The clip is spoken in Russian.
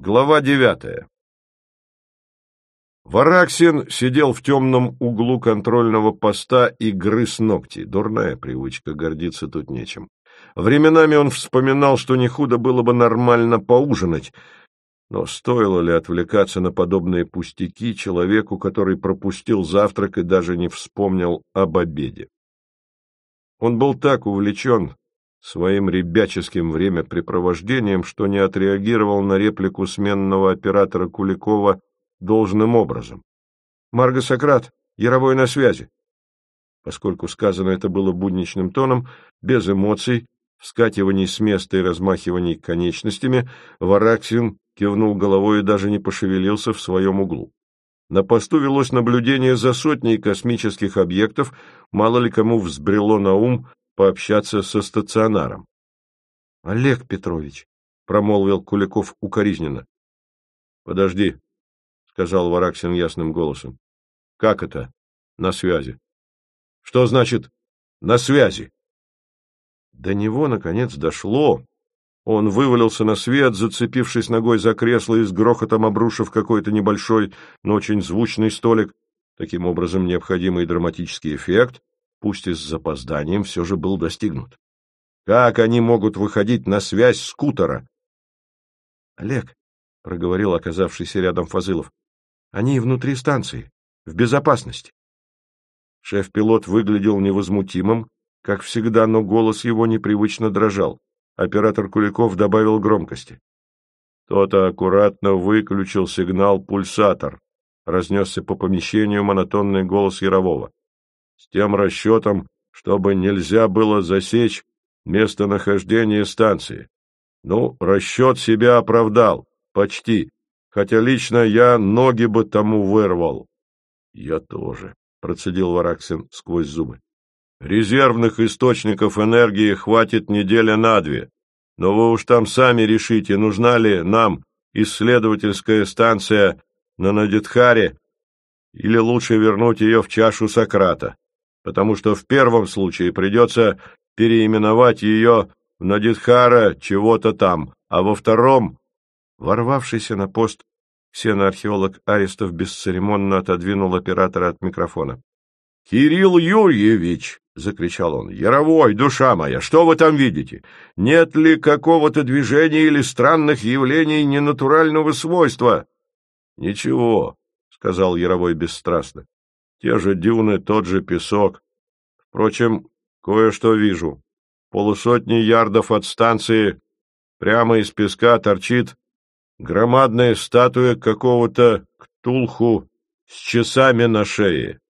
Глава 9. Вараксин сидел в темном углу контрольного поста и грыз ногти. Дурная привычка, гордиться тут нечем. Временами он вспоминал, что не худо было бы нормально поужинать, но стоило ли отвлекаться на подобные пустяки человеку, который пропустил завтрак и даже не вспомнил об обеде? Он был так увлечен своим ребяческим времяпрепровождением, что не отреагировал на реплику сменного оператора Куликова должным образом. «Марго Сократ, Яровой на связи». Поскольку сказано это было будничным тоном, без эмоций, вскакиваний с места и размахиваний конечностями, Вараксин кивнул головой и даже не пошевелился в своем углу. На посту велось наблюдение за сотней космических объектов, мало ли кому взбрело на ум пообщаться со стационаром. — Олег Петрович, — промолвил Куликов укоризненно. — Подожди, — сказал Вараксин ясным голосом. — Как это на связи? Что значит «на связи»? До него, наконец, дошло. Он вывалился на свет, зацепившись ногой за кресло и с грохотом обрушив какой-то небольшой, но очень звучный столик. Таким образом, необходимый драматический эффект, пусть и с запозданием, все же был достигнут. Как они могут выходить на связь скутера? — Олег, — проговорил оказавшийся рядом Фазылов, — они внутри станции, в безопасности. Шеф-пилот выглядел невозмутимым, как всегда, но голос его непривычно дрожал. Оператор Куликов добавил громкости. Кто-то аккуратно выключил сигнал-пульсатор. Разнесся по помещению монотонный голос Ярового. С тем расчетом, чтобы нельзя было засечь местонахождение станции. Ну, расчет себя оправдал. Почти. Хотя лично я ноги бы тому вырвал. Я тоже, процедил Вараксин сквозь зубы. Резервных источников энергии хватит недели на 2. Но вы уж там сами решите, нужна ли нам исследовательская станция на Надитхаре, или лучше вернуть ее в чашу Сократа, потому что в первом случае придется переименовать ее в Надитхара чего-то там, а во втором... Ворвавшийся на пост ксеноархеолог Аристов бесцеремонно отодвинул оператора от микрофона. — Кирилл Юрьевич! — закричал он. — Яровой, душа моя, что вы там видите? Нет ли какого-то движения или странных явлений ненатурального свойства? — Ничего, — сказал Яровой бесстрастно. — Те же дюны, тот же песок. Впрочем, кое-что вижу. Полусотни ярдов от станции прямо из песка торчит громадная статуя какого-то ктулху с часами на шее.